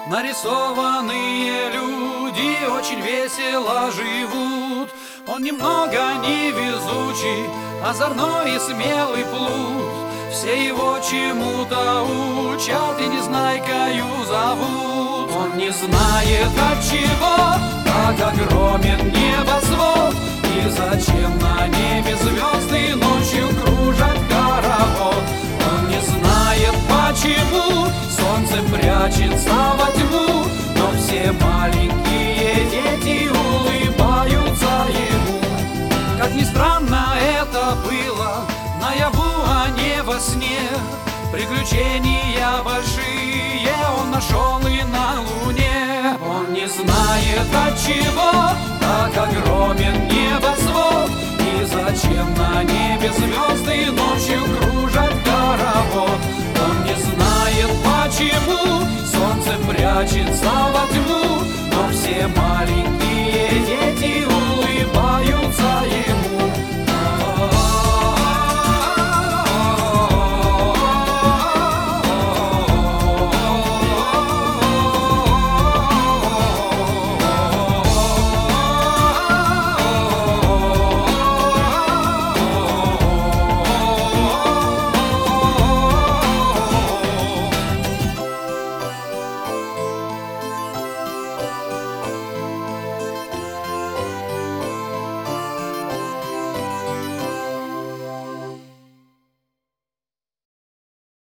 Нарисованные люди очень весело живут. Он немного невезучий, озорной и смелый плут. Все его чему-то учат и незнайкою зовут. Он не знает, от чего так огромен небосвод, и зачем на небе звезды ночью кружат хоровод. Он не знает, почему солнце прячется во тьму, но все маленькие дети улыбаются ему. Как ни странно это было, наяву, а не во сне, приключения большие он нашел и на луне. Он не знает, от чего так огромен небосвод, и зачем на небе звезды ночью кружат хоровод. Он не знает, почему солнце прячется во тьму,